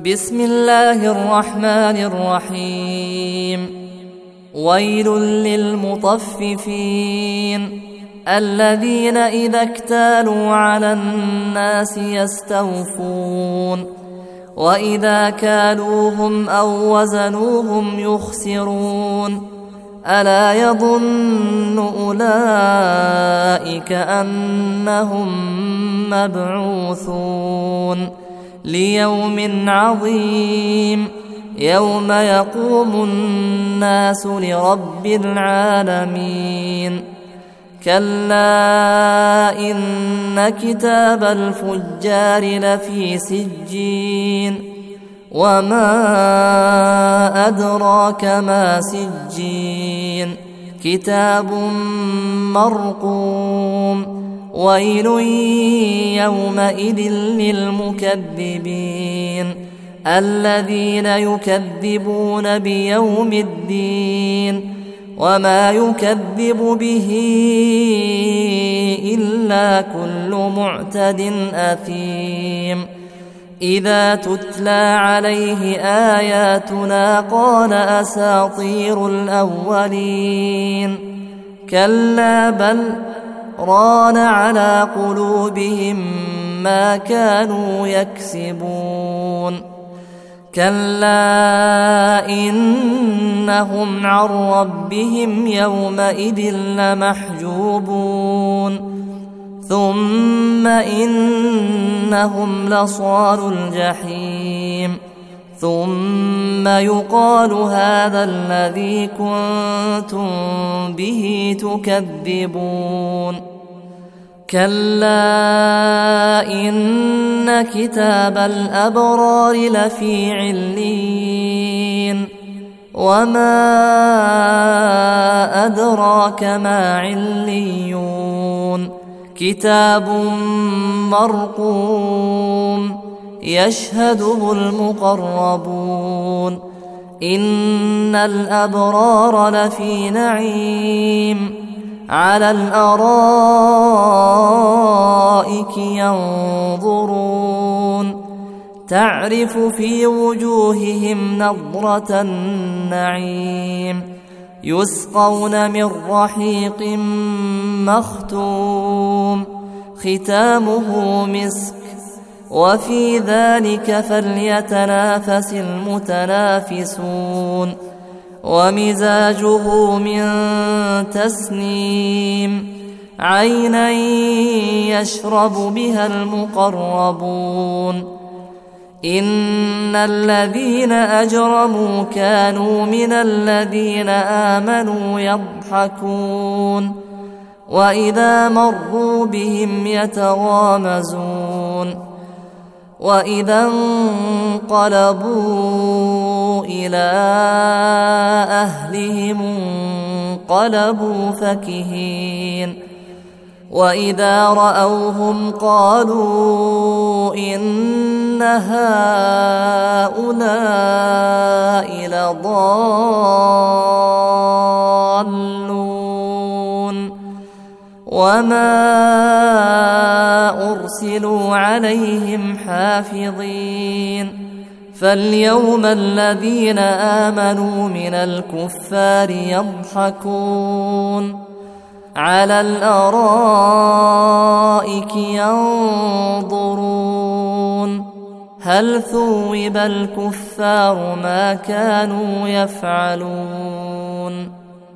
بسم الله الرحمن الرحيم. ويل للمطففين الذين إذا اكتالوا على الناس يستوفون وإذا كالوهم أو وزنوهم يخسرون ألا يظن أولئك أنهم مبعوثون ليوم عظيم يوم يقوم الناس لرب العالمين. كلا إن كتاب الفجار لفي سجين وما أدراك ما سجين كتاب مرقوم ويل يومئذ للمكذبين الذين يكذبون بيوم الدين وما يكذب به إلا كل معتد أثيم. إذا تتلى عليه آياتنا قال أساطير الأولين كلا بل ران على قلوبهم ما كانوا يكسبون. كلا إنهم عن ربهم يومئذ لمحجوبون ثم إنهم لصالو الجحيم ثم يقال هذا الذي كنتم به تكذبون. كلا إن كتاب الأبرار لفي عليين وما أدراك ما عليون كتاب مرقوم يشهده المقربون إن الأبرار لفي نعيم على الأرائك ينظرون تعرف في وجوههم نضرة النعيم يسقون من رحيق مختوم ختامه مسك وفي ذلك فليتنافس المتنافسون ومزاجه من تسنيم عينا يشرب بها المقربون إن الذين أجرموا كانوا من الذين آمنوا يضحكون وإذا مروا بهم يتغامزون وإذا انقلبوا إلى أهلهم انقلبوا فكهين وإذا رأوهم قالوا إن هؤلاء لضالون وما أرسلوا عليهم حافظين. فاليوم الذين آمنوا من الكفار يضحكون على الأرائك ينظرون هل ثوب الكفار ما كانوا يفعلون.